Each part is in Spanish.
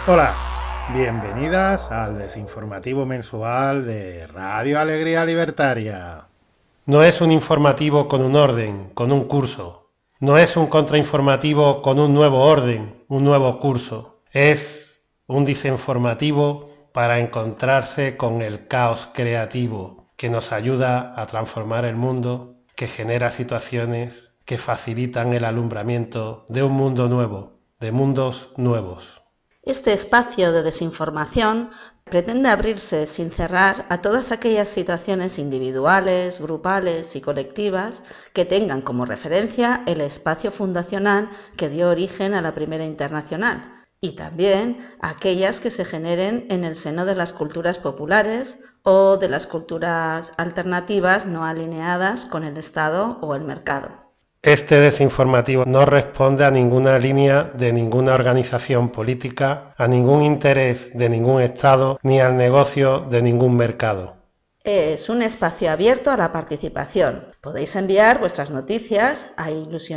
Hola, bienvenidas al desinformativo mensual de Radio Alegría Libertaria. No es un informativo con un orden, con un curso. No es un contrainformativo con un nuevo orden, un nuevo curso. Es un desinformativo para encontrarse con el caos creativo que nos ayuda a transformar el mundo, que genera situaciones que facilitan el alumbramiento de un mundo nuevo, de mundos nuevos. Este espacio de desinformación pretende abrirse sin cerrar a todas aquellas situaciones individuales, grupales y colectivas que tengan como referencia el espacio fundacional que dio origen a la Primera Internacional, y también aquellas que se generen en el seno de las culturas populares o de las culturas alternativas no alineadas con el Estado o el mercado. Este desinformativo no responde a ninguna línea de ninguna organización política, a ningún interés de ningún Estado, ni al negocio de ningún mercado. Es un espacio abierto a la participación. Podéis enviar vuestras noticias a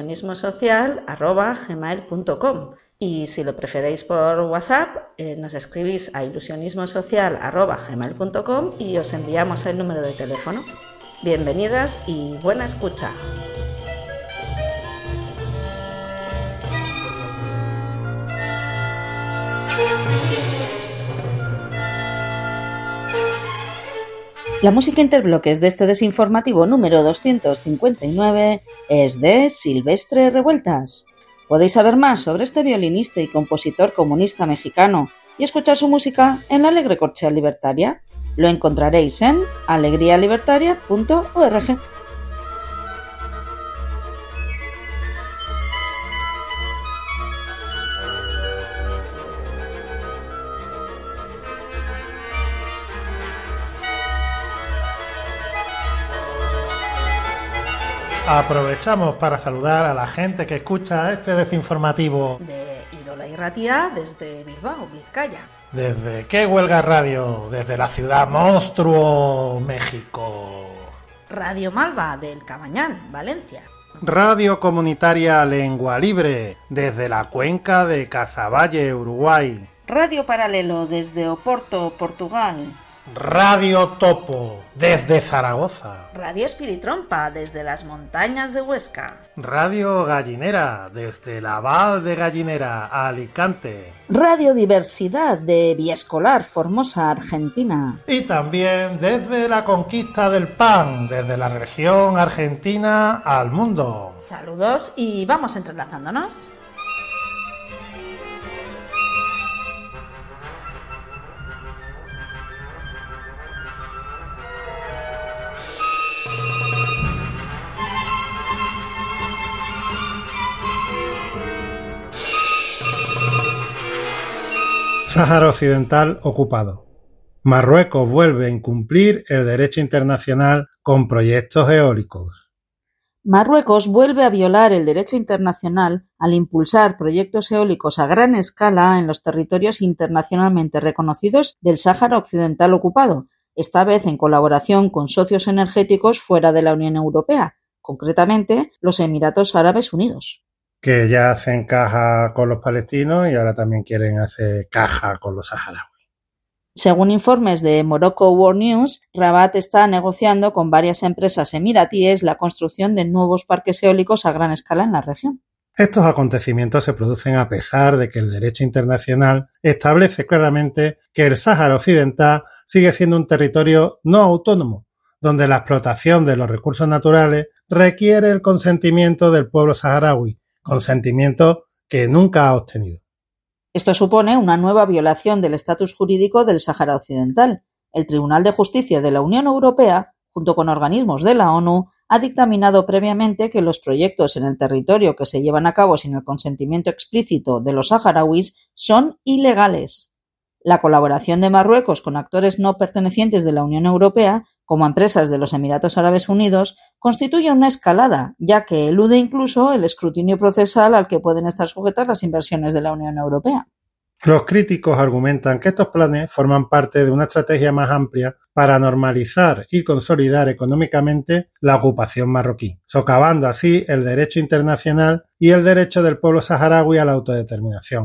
ilusionismosocial@gmail.com y si lo preferéis por WhatsApp, nos escribís a ilusionismosocial@gmail.com y os enviamos el número de teléfono. Bienvenidas y buena escucha. La música interbloques de este desinformativo número 259 es de Silvestre Revueltas. Podéis saber más sobre este violinista y compositor comunista mexicano y escuchar su música en la Alegre Corchea Libertaria. Lo encontraréis en alegrialibertaria.org. Aprovechamos para saludar a la gente que escucha este desinformativo. De Irola y Ratia desde Bilbao, Vizcaya. ¿Desde qué huelga radio? Desde la ciudad monstruo, México. Radio Malva del Cabañán, Valencia. Radio Comunitaria Lengua Libre, desde la cuenca de Casaballe, Uruguay. Radio Paralelo desde Oporto, Portugal. Radio Topo, desde Zaragoza. Radio Espiritrompa desde las montañas de Huesca. Radio Gallinera, desde la Val de Gallinera, Alicante. Radio Diversidad de Villaescolar, Formosa, Argentina. Y también desde la conquista del pan, desde la región argentina al mundo. Saludos y vamos entrelazándonos. Sáhara Occidental ocupado. Marruecos vuelve a incumplir el derecho internacional con proyectos eólicos. Marruecos vuelve a violar el derecho internacional al impulsar proyectos eólicos a gran escala en los territorios internacionalmente reconocidos del Sáhara Occidental ocupado, esta vez en colaboración con socios energéticos fuera de la Unión Europea, concretamente los Emiratos Árabes Unidos. Que ya hacen caja con los palestinos y ahora también quieren hacer caja con los saharauis. Según informes de Morocco World News, Rabat está negociando con varias empresas emiratíes la construcción de nuevos parques eólicos a gran escala en la región. Estos acontecimientos se producen a pesar de que el derecho internacional establece claramente que el Sáhara Occidental sigue siendo un territorio no autónomo, donde la explotación de los recursos naturales requiere el consentimiento del pueblo saharaui, consentimiento que nunca ha obtenido. Esto supone una nueva violación del estatus jurídico del Sáhara Occidental. El Tribunal de Justicia de la Unión Europea, junto con organismos de la ONU, ha dictaminado previamente que los proyectos en el territorio que se llevan a cabo sin el consentimiento explícito de los saharauis son ilegales. La colaboración de Marruecos con actores no pertenecientes de la Unión Europea, como empresas de los Emiratos Árabes Unidos, constituye una escalada, ya que elude incluso el escrutinio procesal al que pueden estar sujetas las inversiones de la Unión Europea. Los críticos argumentan que estos planes forman parte de una estrategia más amplia para normalizar y consolidar económicamente la ocupación marroquí, socavando así el derecho internacional y el derecho del pueblo saharaui a la autodeterminación.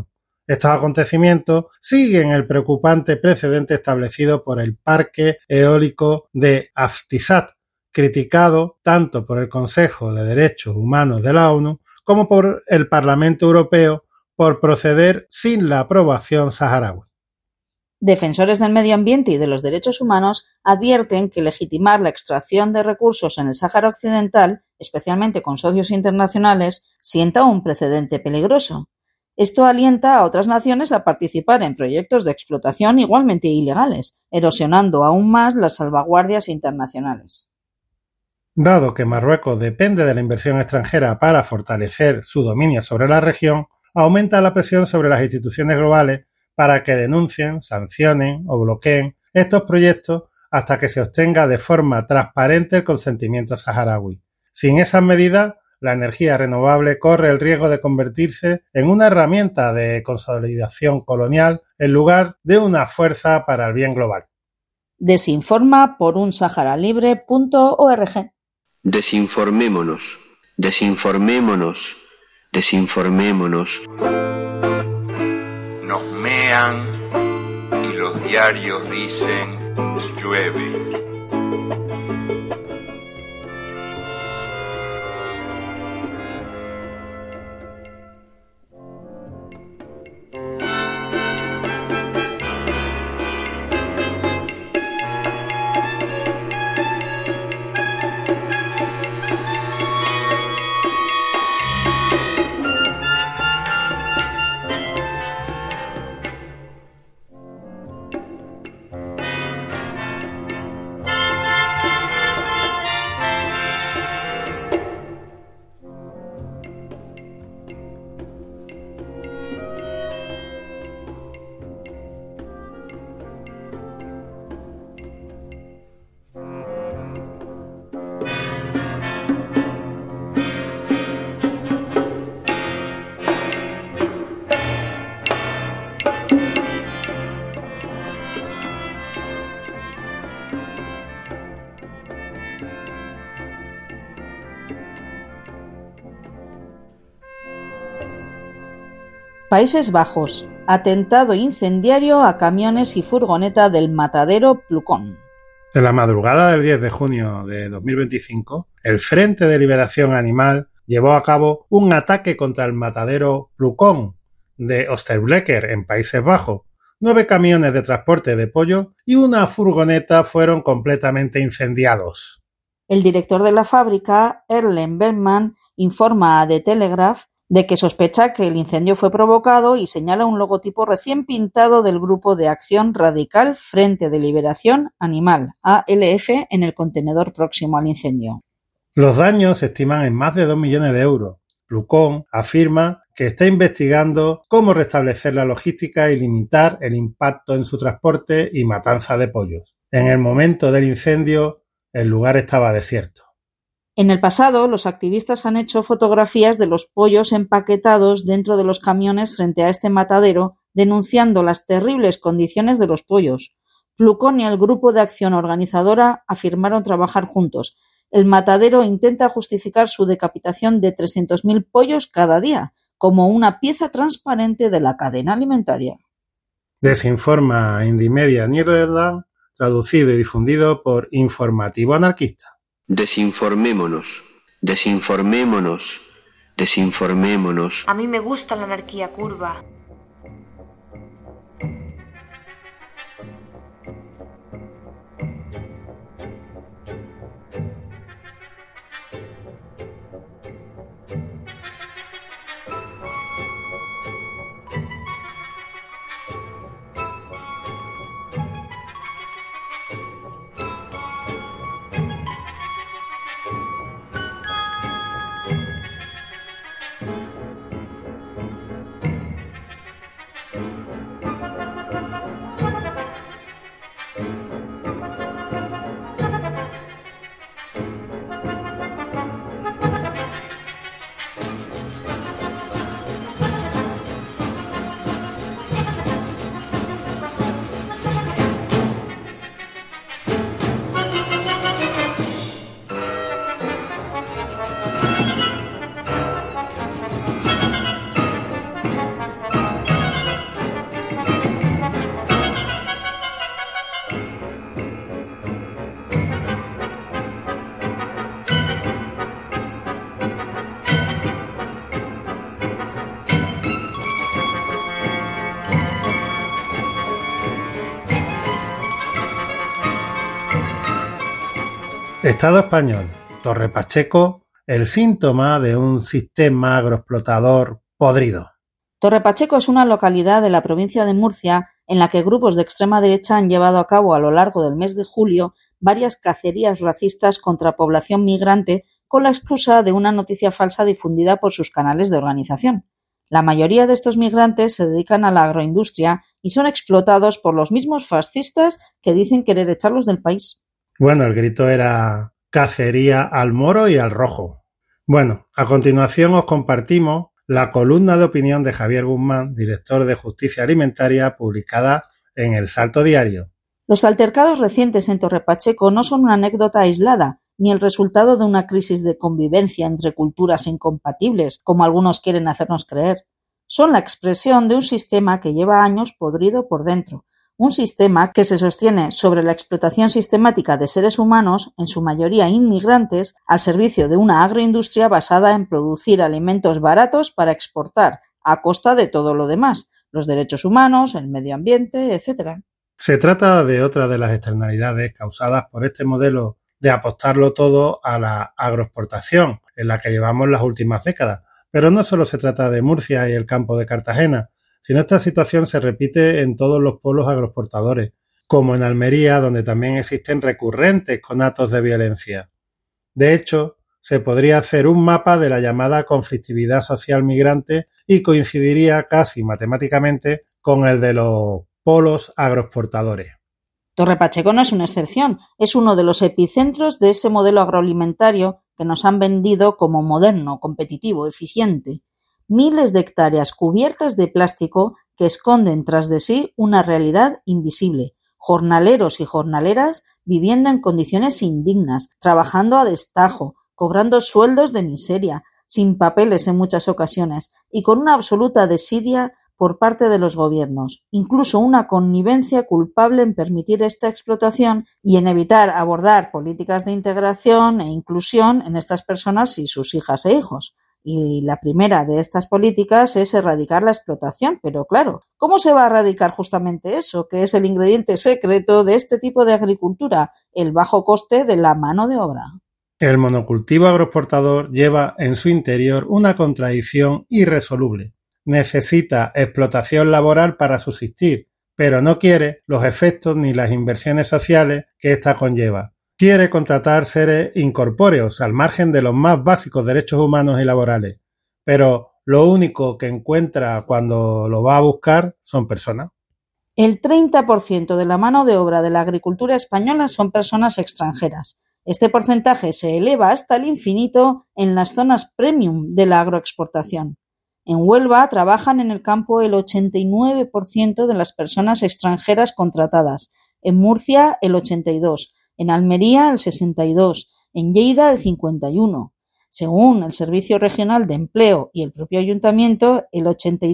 Estos acontecimientos siguen el preocupante precedente establecido por el Parque Eólico de Aftisat, criticado tanto por el Consejo de Derechos Humanos de la ONU como por el Parlamento Europeo por proceder sin la aprobación saharaui. Defensores del medio ambiente y de los derechos humanos advierten que legitimar la extracción de recursos en el Sáhara Occidental, especialmente con socios internacionales, sienta un precedente peligroso. Esto alienta a otras naciones a participar en proyectos de explotación igualmente ilegales, erosionando aún más las salvaguardias internacionales. Dado que Marruecos depende de la inversión extranjera para fortalecer su dominio sobre la región, aumenta la presión sobre las instituciones globales para que denuncien, sancionen o bloqueen estos proyectos hasta que se obtenga de forma transparente el consentimiento saharaui. Sin esas medidas, la energía renovable corre el riesgo de convertirse en una herramienta de consolidación colonial en lugar de una fuerza para el bien global. Desinforma por unsaharalibre.org. Desinformémonos, desinformémonos, desinformémonos. Nos mean y los diarios dicen llueve. Países Bajos. Atentado incendiario a camiones y furgoneta del matadero Plucón. En la madrugada del 10 de junio de 2025, el Frente de Liberación Animal llevó a cabo un ataque contra el matadero Plucón de Oosterblekker, en Países Bajos. 9 camiones de transporte de pollo y una furgoneta fueron completamente incendiados. El director de la fábrica, Erlen Bergman, informa a The Telegraph de que sospecha que el incendio fue provocado y señala un logotipo recién pintado del Grupo de Acción Radical Frente de Liberación Animal, ALF, en el contenedor próximo al incendio. Los daños se estiman en más de 2 millones de euros. Plucón afirma que está investigando cómo restablecer la logística y limitar el impacto en su transporte y matanza de pollos. En el momento del incendio, el lugar estaba desierto. En el pasado, los activistas han hecho fotografías de los pollos empaquetados dentro de los camiones frente a este matadero, denunciando las terribles condiciones de los pollos. Plucón y el grupo de acción organizadora afirmaron trabajar juntos. El matadero intenta justificar su decapitación de 300.000 pollos cada día, como una pieza transparente de la cadena alimentaria. Desinforma Indymedia Nederland, traducido y difundido por Informativo Anarquista. Desinformémonos, desinformémonos, desinformémonos. A mí me gusta la anarquía curva. Estado español. Torre Pacheco, el síntoma de un sistema agroexplotador podrido. Torre Pacheco es una localidad de la provincia de Murcia en la que grupos de extrema derecha han llevado a cabo a lo largo del mes de julio varias cacerías racistas contra población migrante con la excusa de una noticia falsa difundida por sus canales de organización. La mayoría de estos migrantes se dedican a la agroindustria y son explotados por los mismos fascistas que dicen querer echarlos del país. Bueno, el grito era cacería al moro y al rojo. Bueno, a continuación os compartimos la columna de opinión de Javier Guzmán, director de Justicia Alimentaria, publicada en El Salto Diario. Los altercados recientes en Torre Pacheco no son una anécdota aislada, ni el resultado de una crisis de convivencia entre culturas incompatibles, como algunos quieren hacernos creer. Son la expresión de un sistema que lleva años podrido por dentro, un sistema que se sostiene sobre la explotación sistemática de seres humanos, en su mayoría inmigrantes, al servicio de una agroindustria basada en producir alimentos baratos para exportar, a costa de todo lo demás, los derechos humanos, el medio ambiente, etc. Se trata de otra de las externalidades causadas por este modelo de apostarlo todo a la agroexportación, en la que llevamos las últimas décadas. Pero no solo se trata de Murcia y el campo de Cartagena, sino esta situación se repite en todos los polos agroexportadores, como en Almería, donde también existen recurrentes conatos de violencia. De hecho, se podría hacer un mapa de la llamada conflictividad social migrante y coincidiría casi matemáticamente con el de los polos agroexportadores. Torre Pacheco no es una excepción, es uno de los epicentros de ese modelo agroalimentario que nos han vendido como moderno, competitivo, eficiente. Miles de hectáreas cubiertas de plástico que esconden tras de sí una realidad invisible. Jornaleros y jornaleras viviendo en condiciones indignas, trabajando a destajo, cobrando sueldos de miseria, sin papeles en muchas ocasiones y con una absoluta desidia por parte de los gobiernos, incluso una connivencia culpable en permitir esta explotación y en evitar abordar políticas de integración e inclusión en estas personas y sus hijas e hijos. Y la primera de estas políticas es erradicar la explotación, pero claro, ¿cómo se va a erradicar justamente eso, que es el ingrediente secreto de este tipo de agricultura, el bajo coste de la mano de obra? El monocultivo agroexportador lleva en su interior una contradicción irresoluble. Necesita explotación laboral para subsistir, pero no quiere los efectos ni las inversiones sociales que ésta conlleva. Quiere contratar seres incorpóreos al margen de los más básicos derechos humanos y laborales, pero lo único que encuentra cuando lo va a buscar son personas. El 30% de la mano de obra de la agricultura española son personas extranjeras. Este porcentaje se eleva hasta el infinito en las zonas premium de la agroexportación. En Huelva trabajan en el campo el 89% de las personas extranjeras contratadas, en Murcia el 82%, en Almería el 62%, en Lleida el 51%. Según el Servicio Regional de Empleo y el propio Ayuntamiento, el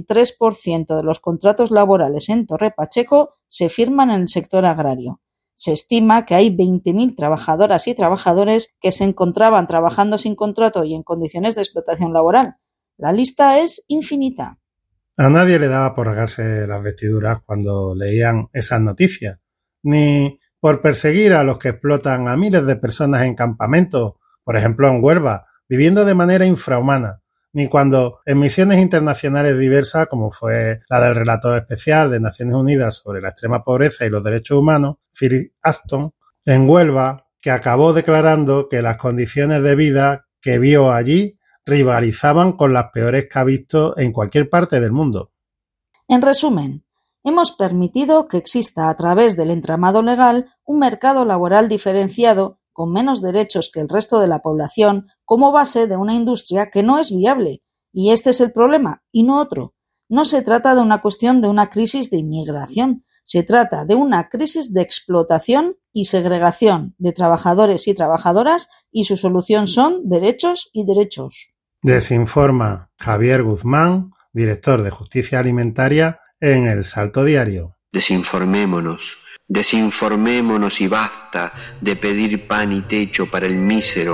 83% de los contratos laborales en Torre Pacheco se firman en el sector agrario. Se estima que hay 20.000 trabajadoras y trabajadores que se encontraban trabajando sin contrato y en condiciones de explotación laboral. La lista es infinita. A nadie le daba por rasgarse las vestiduras cuando leían esas noticias, ni por perseguir a los que explotan a miles de personas en campamentos, por ejemplo en Huelva, viviendo de manera infrahumana, ni cuando en misiones internacionales diversas, como fue la del relator especial de Naciones Unidas sobre la extrema pobreza y los derechos humanos, Phil Ashton, en Huelva, que acabó declarando que las condiciones de vida que vio allí rivalizaban con las peores que ha visto en cualquier parte del mundo. En resumen, hemos permitido que exista a través del entramado legal un mercado laboral diferenciado con menos derechos que el resto de la población como base de una industria que no es viable. Y este es el problema, y no otro. No se trata de una cuestión de una crisis de inmigración, se trata de una crisis de explotación y segregación de trabajadores y trabajadoras y su solución son derechos y derechos. Desinforma Javier Guzmán, director de Justicia Alimentaria, en El Salto Diario. Desinformémonos, desinformémonos y basta de pedir pan y techo para el mísero.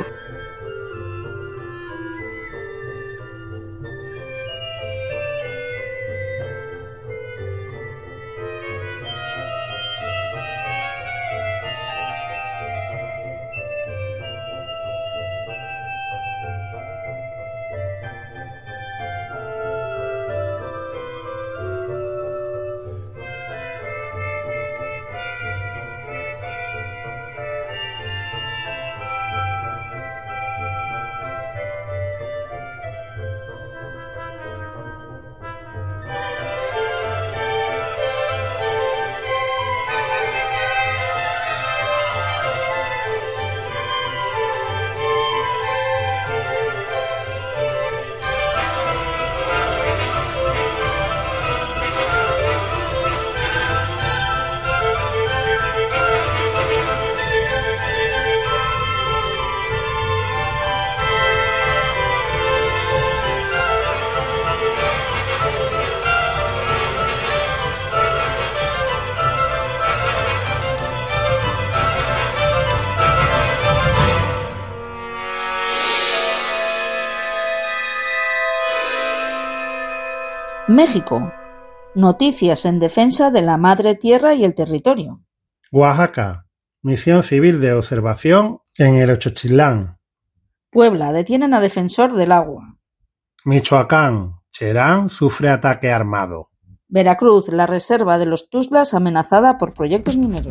México. Noticias en defensa de la madre tierra y el territorio. Oaxaca. Misión civil de observación en el Xochitlán. Puebla. Detienen a defensor del agua. Michoacán. Cherán sufre ataque armado. Veracruz. La reserva de los Tuxtlas amenazada por proyectos mineros.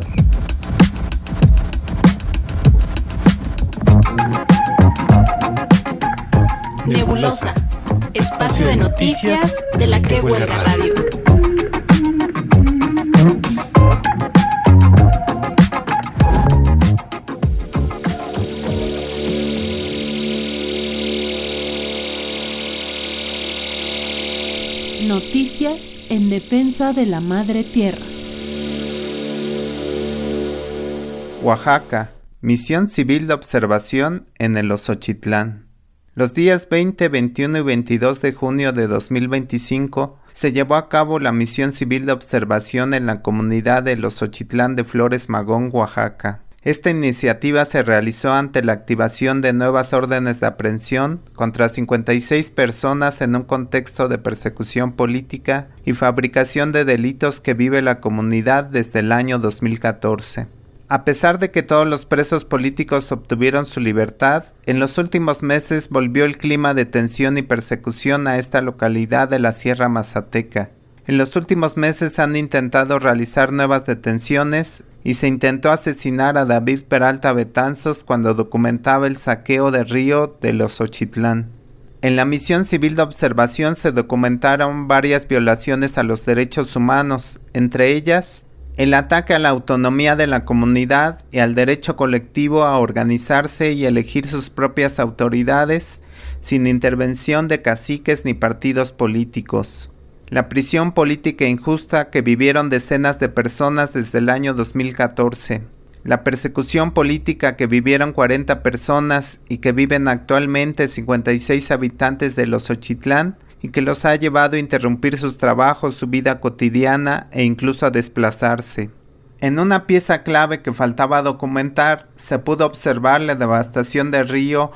Nebulosa. Espacio de noticias de la Que Huelga Radio. Noticias en defensa de la madre tierra. Oaxaca. Misión civil de observación en el Xochitlán. Los días 20, 21 y 22 de junio de 2025 se llevó a cabo la misión civil de observación en la comunidad de Xochitlán de Flores Magón, Oaxaca. Esta iniciativa se realizó ante la activación de nuevas órdenes de aprehensión contra 56 personas en un contexto de persecución política y fabricación de delitos que vive la comunidad desde el año 2014. A pesar de que todos los presos políticos obtuvieron su libertad, en los últimos meses volvió el clima de tensión y persecución a esta localidad de la Sierra Mazateca. En los últimos meses han intentado realizar nuevas detenciones y se intentó asesinar a David Peralta Betanzos cuando documentaba el saqueo de río de Xochitlán. En la misión civil de observación se documentaron varias violaciones a los derechos humanos, entre ellas el ataque a la autonomía de la comunidad y al derecho colectivo a organizarse y elegir sus propias autoridades sin intervención de caciques ni partidos políticos. La prisión política injusta que vivieron decenas de personas desde el año 2014. La persecución política que vivieron 40 personas y que viven actualmente 56 habitantes de Xochitlán y que los ha llevado a interrumpir sus trabajos, su vida cotidiana e incluso a desplazarse. En una pieza clave que faltaba documentar, se pudo observar la devastación del río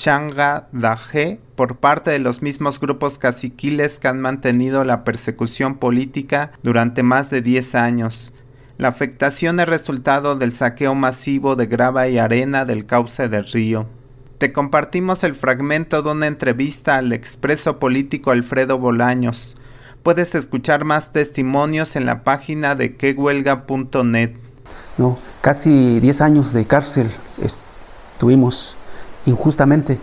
Xanga-Dajé por parte de los mismos grupos caciquiles que han mantenido la persecución política durante más de 10 años. La afectación es resultado del saqueo masivo de grava y arena del cauce del río. Te compartimos el fragmento de una entrevista al expreso político Alfredo Bolaños. Puedes escuchar más testimonios en la página de quehuelga.net. No, casi 10 años de cárcel estuvimos injustamente.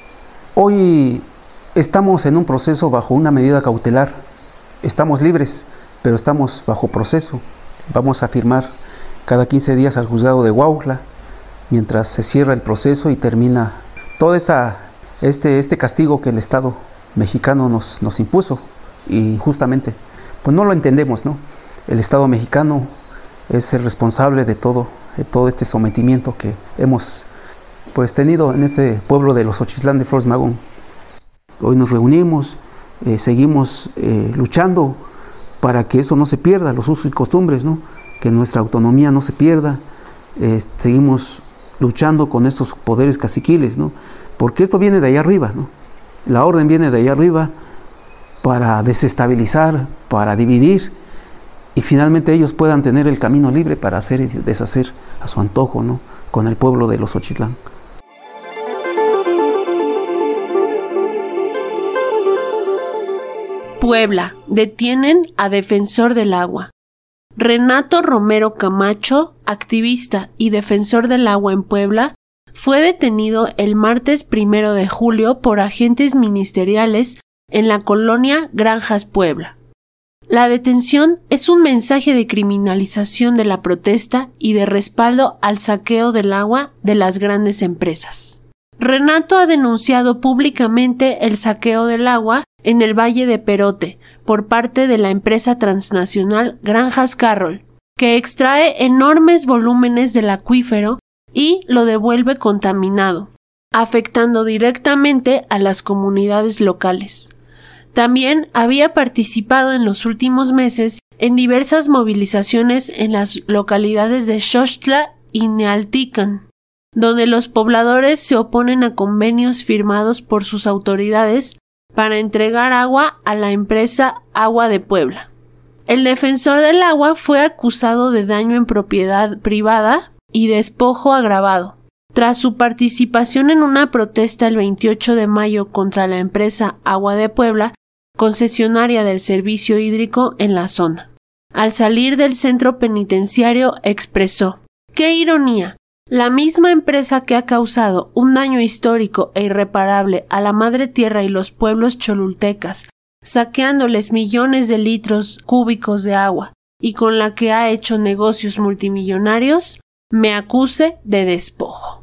Hoy estamos en un proceso bajo una medida cautelar. Estamos libres, pero estamos bajo proceso. Vamos a firmar cada 15 días al juzgado de Huautla, mientras se cierra el proceso y termina todo este castigo que el Estado mexicano nos impuso injustamente. Pues no lo entendemos, ¿no? El Estado mexicano es el responsable de todo este sometimiento que hemos tenido en este pueblo de Xochitlán de Flores Magón. Hoy nos reunimos, seguimos luchando para que eso no se pierda, los usos y costumbres, ¿no? Que nuestra autonomía no se pierda. Seguimos luchando con estos poderes caciquiles, ¿no? Porque esto viene de allá arriba, ¿no? La orden viene de allá arriba para desestabilizar, para dividir, y finalmente ellos puedan tener el camino libre para hacer y deshacer a su antojo, ¿no? Con el pueblo de Xochitlán. Puebla. Detienen a defensor del agua. Renato Romero Camacho, activista y defensor del agua en Puebla, fue detenido el martes 1 de julio por agentes ministeriales en la colonia Granjas, Puebla. La detención es un mensaje de criminalización de la protesta y de respaldo al saqueo del agua de las grandes empresas. Renato ha denunciado públicamente el saqueo del agua en el Valle de Perote por parte de la empresa transnacional Granjas Carroll, que extrae enormes volúmenes del acuífero y lo devuelve contaminado, afectando directamente a las comunidades locales. También había participado en los últimos meses en diversas movilizaciones en las localidades de Xochtla y Nealtican, donde los pobladores se oponen a convenios firmados por sus autoridades para entregar agua a la empresa Agua de Puebla. El defensor del agua fue acusado de daño en propiedad privada y despojo agravado, tras su participación en una protesta el 28 de mayo contra la empresa Agua de Puebla, concesionaria del servicio hídrico en la zona. Al salir del centro penitenciario expresó: ¡qué ironía! La misma empresa que ha causado un daño histórico e irreparable a la madre tierra y los pueblos cholultecas, saqueándoles millones de litros cúbicos de agua, y con la que ha hecho negocios multimillonarios, me acuse de despojo.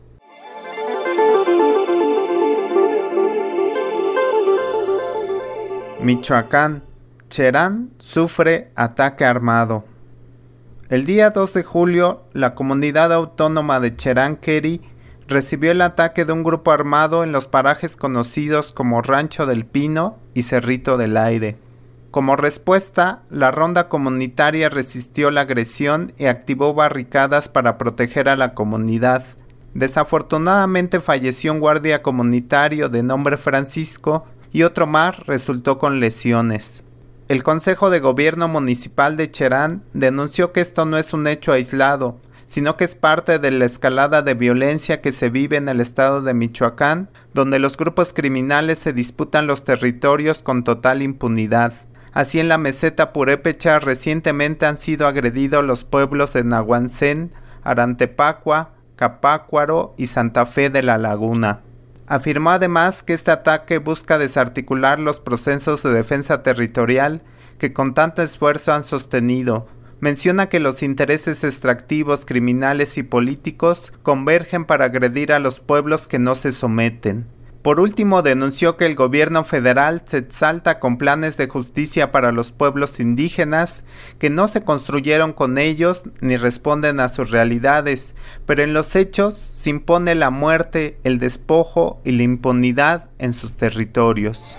Michoacán. Cherán sufre ataque armado. El día 2 de julio, la comunidad autónoma de Cherán-Querí recibió el ataque de un grupo armado en los parajes conocidos como Rancho del Pino y Cerrito del Aire. Como respuesta, la ronda comunitaria resistió la agresión y activó barricadas para proteger a la comunidad. Desafortunadamente falleció un guardia comunitario de nombre Francisco y otro más resultó con lesiones. El Consejo de Gobierno Municipal de Cherán denunció que esto no es un hecho aislado, sino que es parte de la escalada de violencia que se vive en el estado de Michoacán, donde los grupos criminales se disputan los territorios con total impunidad. Así en la meseta purépecha recientemente han sido agredidos los pueblos de Nahuancén, Arantepacua, Capácuaro y Santa Fe de la Laguna. Afirmó además que este ataque busca desarticular los procesos de defensa territorial que con tanto esfuerzo han sostenido. Menciona que los intereses extractivos, criminales y políticos convergen para agredir a los pueblos que no se someten. Por último, denunció que el gobierno federal se exalta con planes de justicia para los pueblos indígenas que no se construyeron con ellos ni responden a sus realidades, pero en los hechos se impone la muerte, el despojo y la impunidad en sus territorios.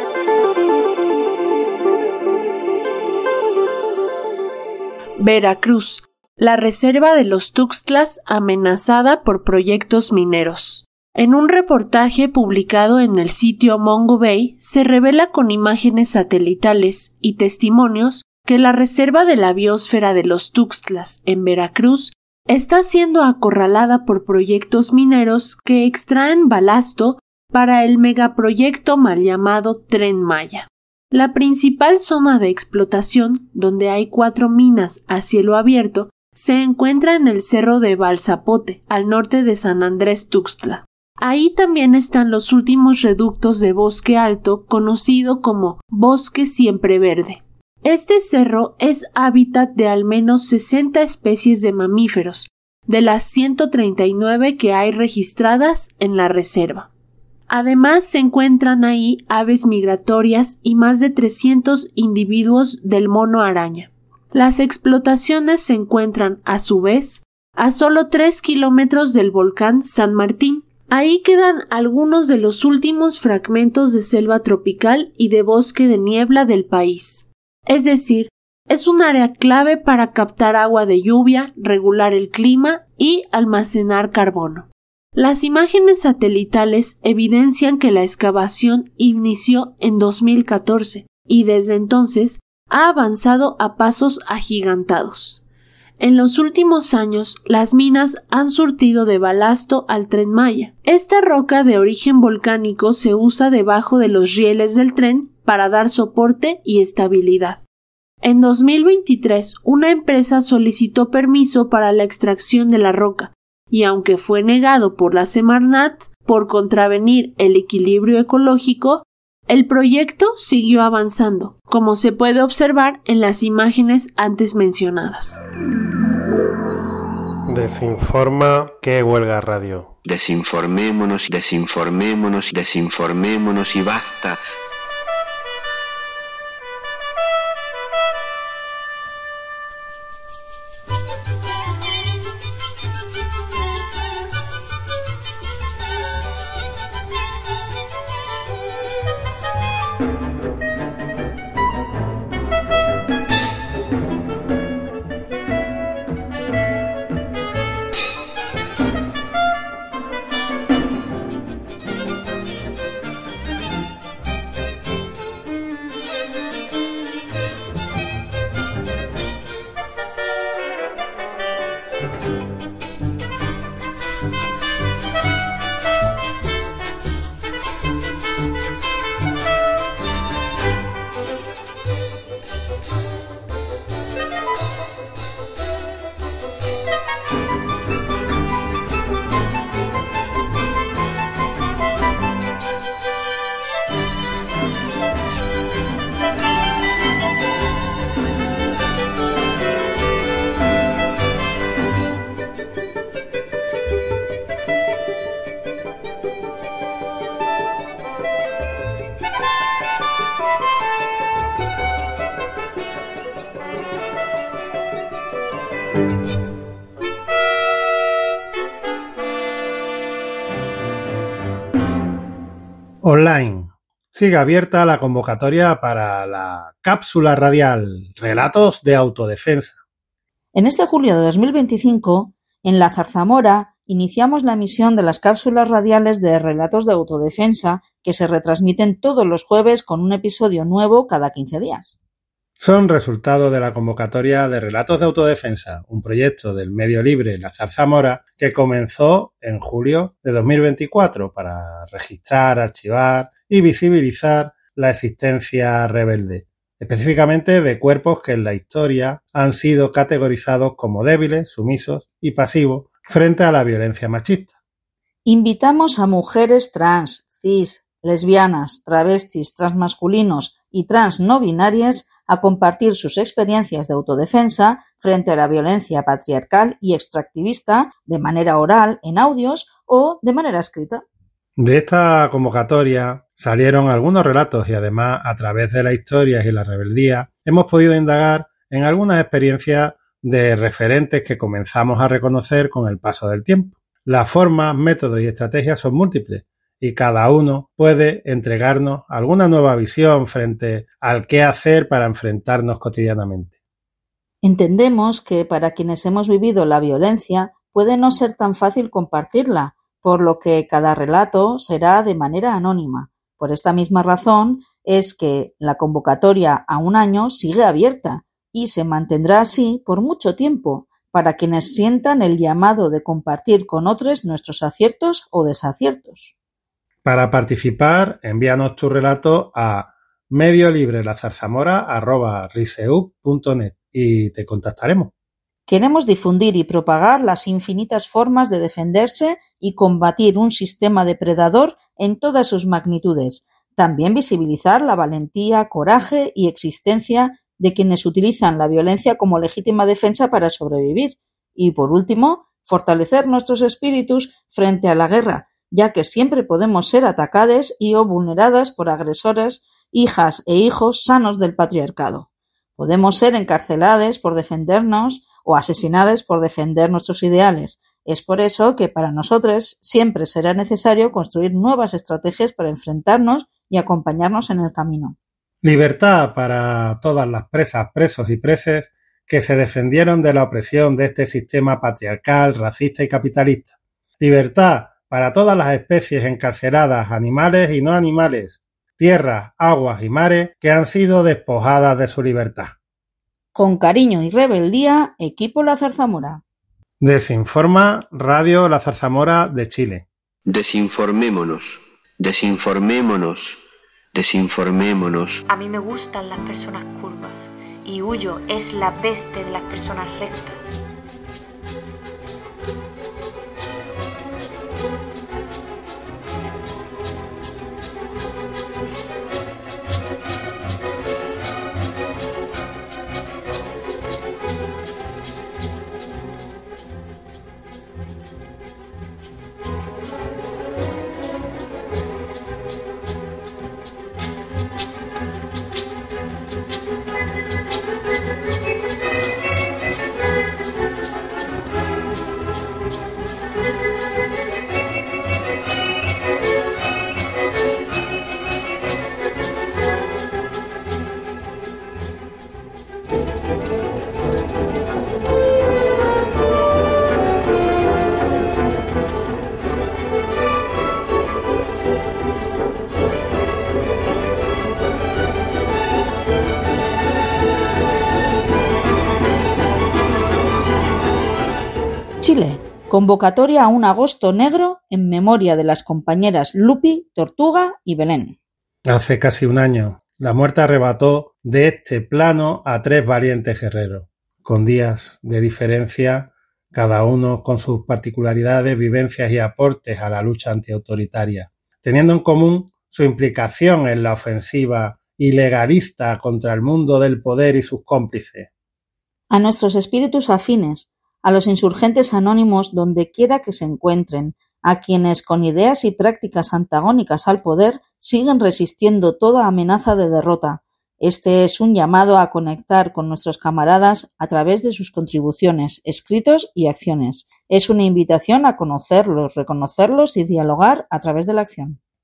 Veracruz. La reserva de los Tuxtlas amenazada por proyectos mineros. En un reportaje publicado en el sitio Mongo Bay, se revela con imágenes satelitales y testimonios que la reserva de la biosfera de los Tuxtlas en Veracruz está siendo acorralada por proyectos mineros que extraen balasto para el megaproyecto mal llamado Tren Maya. La principal zona de explotación, donde hay 4 minas a cielo abierto, se encuentra en el cerro de Balzapote, al norte de San Andrés Tuxtla. Ahí también están los últimos reductos de bosque alto, conocido como bosque siempre verde. Este cerro es hábitat de al menos 60 especies de mamíferos, de las 139 que hay registradas en la reserva. Además, se encuentran ahí aves migratorias y más de 300 individuos del mono araña. Las explotaciones se encuentran, a su vez, a solo 3 kilómetros del volcán San Martín. Ahí quedan algunos de los últimos fragmentos de selva tropical y de bosque de niebla del país. Es decir, es un área clave para captar agua de lluvia, regular el clima y almacenar carbono. Las imágenes satelitales evidencian que la excavación inició en 2014 y desde entonces ha avanzado a pasos agigantados. En los últimos años, las minas han surtido de balasto al Tren Maya. Esta roca de origen volcánico se usa debajo de los rieles del tren para dar soporte y estabilidad. En 2023, una empresa solicitó permiso para la extracción de la roca, y aunque fue negado por la Semarnat por contravenir el equilibrio ecológico, el proyecto siguió avanzando, como se puede observar en las imágenes antes mencionadas. Desinforma, ¿qué huelga radio? Desinformémonos, desinformémonos, desinformémonos y basta. Online. Sigue abierta la convocatoria para la cápsula radial Relatos de Autodefensa. En este julio de 2025, en La Zarzamora, iniciamos la emisión de las cápsulas radiales de Relatos de Autodefensa que se retransmiten todos los jueves con un episodio nuevo cada 15 días. Son resultado de la convocatoria de Relatos de Autodefensa, un proyecto del medio libre La Zarzamora que comenzó en julio de 2024 para registrar, archivar y visibilizar la existencia rebelde, específicamente de cuerpos que en la historia han sido categorizados como débiles, sumisos y pasivos frente a la violencia machista. Invitamos a mujeres trans, cis, lesbianas, travestis, transmasculinos y trans no binarias a compartir sus experiencias de autodefensa frente a la violencia patriarcal y extractivista de manera oral, en audios o de manera escrita. De esta convocatoria salieron algunos relatos y además a través de las historias y la rebeldía hemos podido indagar en algunas experiencias de referentes que comenzamos a reconocer con el paso del tiempo. Las formas, métodos y estrategias son múltiples y cada uno puede entregarnos alguna nueva visión frente al qué hacer para enfrentarnos cotidianamente. Entendemos que para quienes hemos vivido la violencia puede no ser tan fácil compartirla, por lo que cada relato será de manera anónima. Por esta misma razón es que la convocatoria a un año sigue abierta y se mantendrá así por mucho tiempo para quienes sientan el llamado de compartir con otros nuestros aciertos o desaciertos. Para participar, envíanos tu relato a mediolibrelazarzamora@riseup.net y te contactaremos. Queremos difundir y propagar las infinitas formas de defenderse y combatir un sistema depredador en todas sus magnitudes. También visibilizar la valentía, coraje y existencia de quienes utilizan la violencia como legítima defensa para sobrevivir. Y, por último, fortalecer nuestros espíritus frente a la guerra, ya que siempre podemos ser atacadas y o vulneradas por agresores, hijas e hijos sanos del patriarcado. Podemos ser encarceladas por defendernos o asesinadas por defender nuestros ideales. Es por eso que para nosotros siempre será necesario construir nuevas estrategias para enfrentarnos y acompañarnos en el camino. Libertad para todas las presas, presos y preses que se defendieron de la opresión de este sistema patriarcal, racista y capitalista. Libertad para todas las especies encarceladas, animales y no animales, tierras, aguas y mares que han sido despojadas de su libertad. Con cariño y rebeldía, Equipo La Zarzamora. Desinforma Radio La Zarzamora de Chile. Desinformémonos, desinformémonos, desinformémonos. A mí me gustan las personas curvas y huyo es la peste de las personas rectas. Chile. Convocatoria a un agosto negro en memoria de las compañeras Lupi, Tortuga y Belén. Hace casi un año, la muerte arrebató de este plano a 3 valientes guerreros, con días de diferencia, cada uno con sus particularidades, vivencias y aportes a la lucha antiautoritaria, teniendo en común su implicación en la ofensiva ilegalista contra el mundo del poder y sus cómplices. A nuestros espíritus afines, a los insurgentes anónimos donde quiera que se encuentren, a quienes con ideas y prácticas antagónicas al poder siguen resistiendo toda amenaza de derrota. Este es un llamado a conectar con nuestros camaradas a través de sus contribuciones, escritos y acciones. Es una invitación a conocerlos, reconocerlos y dialogar a través de la acción.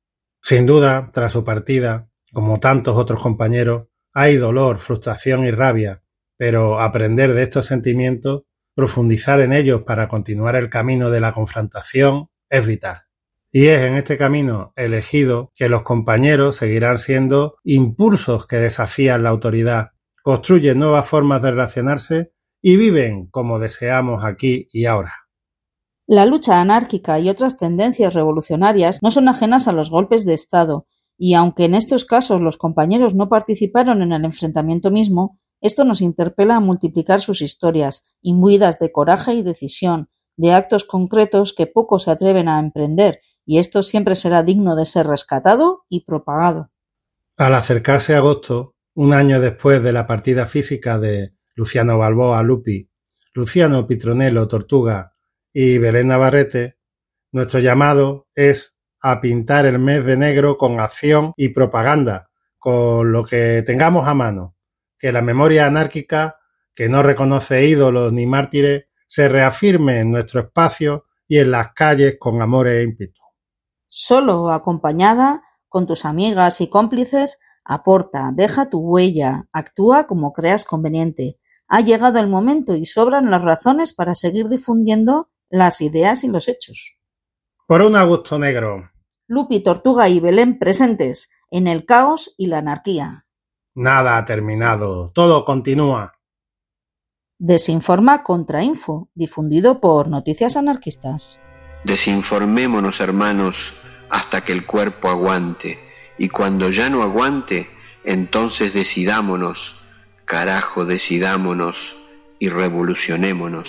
Sin duda, tras su partida, como tantos otros compañeros, hay dolor, frustración y rabia, pero aprender de estos sentimientos, profundizar en ellos para continuar el camino de la confrontación es vital. Y es en este camino elegido que los compañeros seguirán siendo impulsos que desafían la autoridad, construyen nuevas formas de relacionarse y viven como deseamos aquí y ahora. La lucha anárquica y otras tendencias revolucionarias no son ajenas a los golpes de Estado, y aunque en estos casos los compañeros no participaron en el enfrentamiento mismo, esto nos interpela a multiplicar sus historias, imbuidas de coraje y decisión, de actos concretos que pocos se atreven a emprender, y esto siempre será digno de ser rescatado y propagado. Al acercarse agosto, un año después de la partida física de Luciano Balboa Lupi, Luciano Pitronello Tortuga y Belén Navarrete, nuestro llamado es a pintar el mes de negro con acción y propaganda, con lo que tengamos a mano, que la memoria anárquica, que no reconoce ídolos ni mártires, se reafirme en nuestro espacio y en las calles con amor e ímpetu. Solo o acompañada, con tus amigas y cómplices, aporta, deja tu huella, actúa como creas conveniente. Ha llegado el momento y sobran las razones para seguir difundiendo las ideas y los hechos. Por un agosto negro. Lupi, Tortuga y Belén presentes en el caos y la anarquía. Nada ha terminado, todo continúa. Desinforma Contrainfo, difundido por Noticias Anarquistas. Desinformémonos, hermanos, hasta que el cuerpo aguante, y cuando ya no aguante, entonces decidámonos, carajo, decidámonos y revolucionémonos.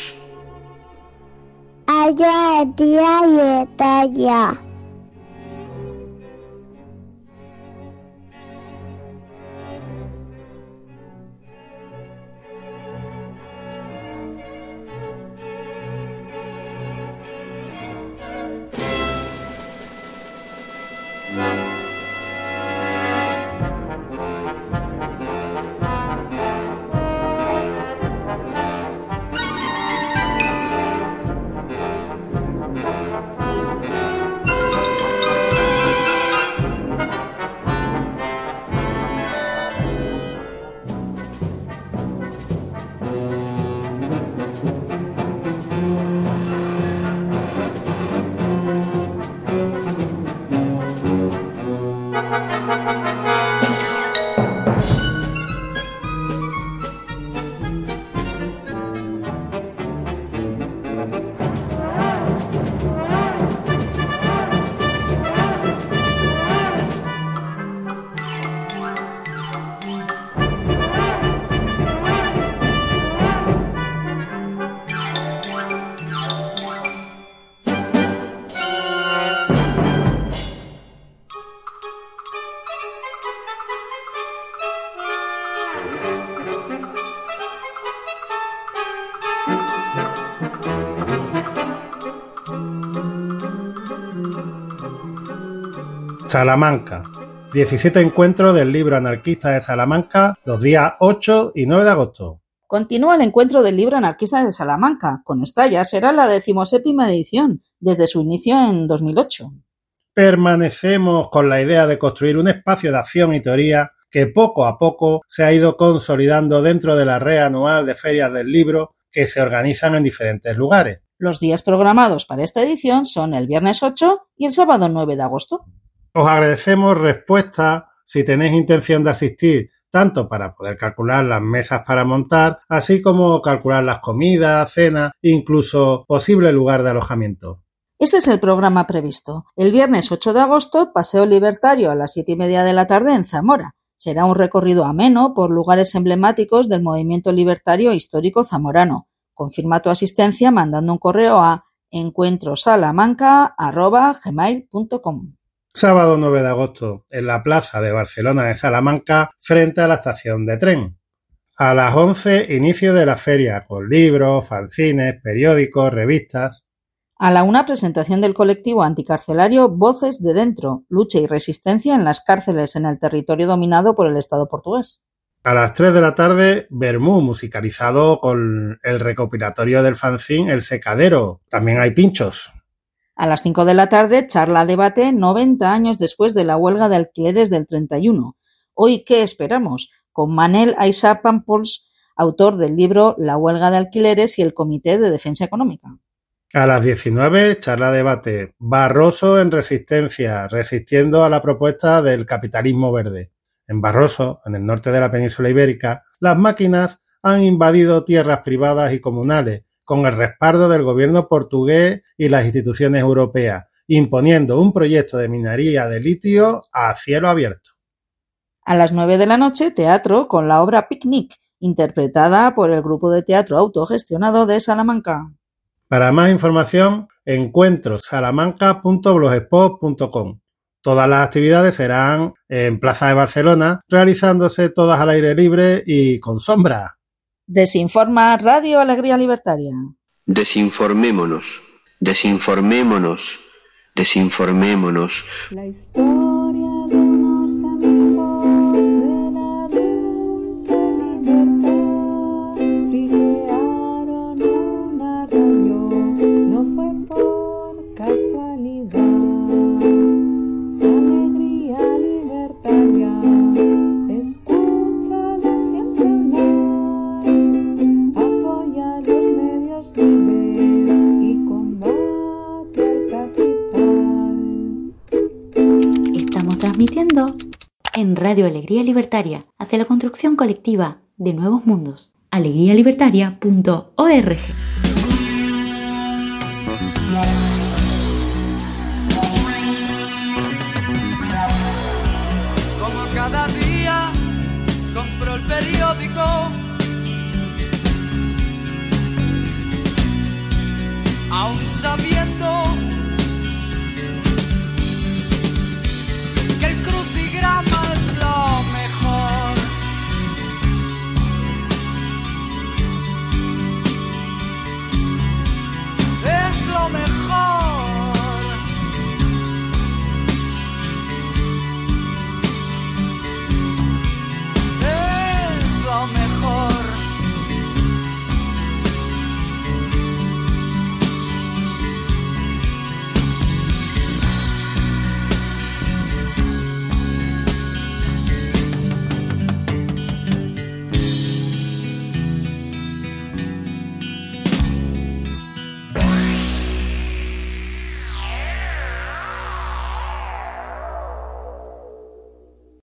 Allá día y etalla. Salamanca. 17 encuentros del Libro Anarquista de Salamanca los días 8 y 9 de agosto. Continúa el encuentro del Libro Anarquista de Salamanca. Con esta ya será la 17ª edición, desde su inicio en 2008. Permanecemos con la idea de construir un espacio de acción y teoría que poco a poco se ha ido consolidando dentro de la red anual de ferias del libro que se organizan en diferentes lugares. Los días programados para esta edición son el viernes 8 y el sábado 9 de agosto. Os agradecemos respuesta si tenéis intención de asistir, tanto para poder calcular las mesas para montar, así como calcular las comidas, cenas, incluso posible lugar de alojamiento. Este es el programa previsto. El viernes 8 de agosto, paseo libertario a las 7:30 de la tarde en Zamora. Será un recorrido ameno por lugares emblemáticos del movimiento libertario histórico zamorano. Confirma tu asistencia mandando un correo a encuentrosalamanca@gmail.com. Sábado 9 de agosto, en la plaza de Barcelona de Salamanca, frente a la estación de tren. A las 11, inicio de la feria, con libros, fanzines, periódicos, revistas. A la 1, presentación del colectivo anticarcelario Voces de Dentro, lucha y resistencia en las cárceles en el territorio dominado por el Estado portugués. A las 3 de la tarde, vermú musicalizado con el recopilatorio del fanzine El Secadero. También hay pinchos. A las 5 de la tarde, charla-debate 90 años después de la huelga de alquileres del 31. Hoy, ¿qué esperamos? Con Manel Aissa Pampols, autor del libro La huelga de alquileres y el Comité de Defensa Económica. A las 19, charla-debate Barroso en resistencia, resistiendo a la propuesta del capitalismo verde. En Barroso, en el norte de la península ibérica, las máquinas han invadido tierras privadas y comunales, con el respaldo del gobierno portugués y las instituciones europeas, imponiendo un proyecto de minería de litio a cielo abierto. A las 9 de la noche, teatro con la obra Picnic, interpretada por el grupo de teatro autogestionado de Salamanca. Para más información, encuentrosalamanca.blogspot.com. Todas las actividades serán en Plaza de Barcelona, realizándose todas al aire libre y con sombra. Desinforma Radio Alegría Libertaria. Desinformémonos, desinformémonos, desinformémonos. La historia de unos amigos de la dulce libertad. Si crearon una radio, no fue por casualidad. Alegría libertaria, escúchala siempre online. Apoya los medios libres y combate al capital. Estamos transmitiendo en Radio Alegría Libertaria hacia la construcción colectiva de nuevos mundos. alegrialibertaria.org. Como cada día compro el periódico, aún sabiendo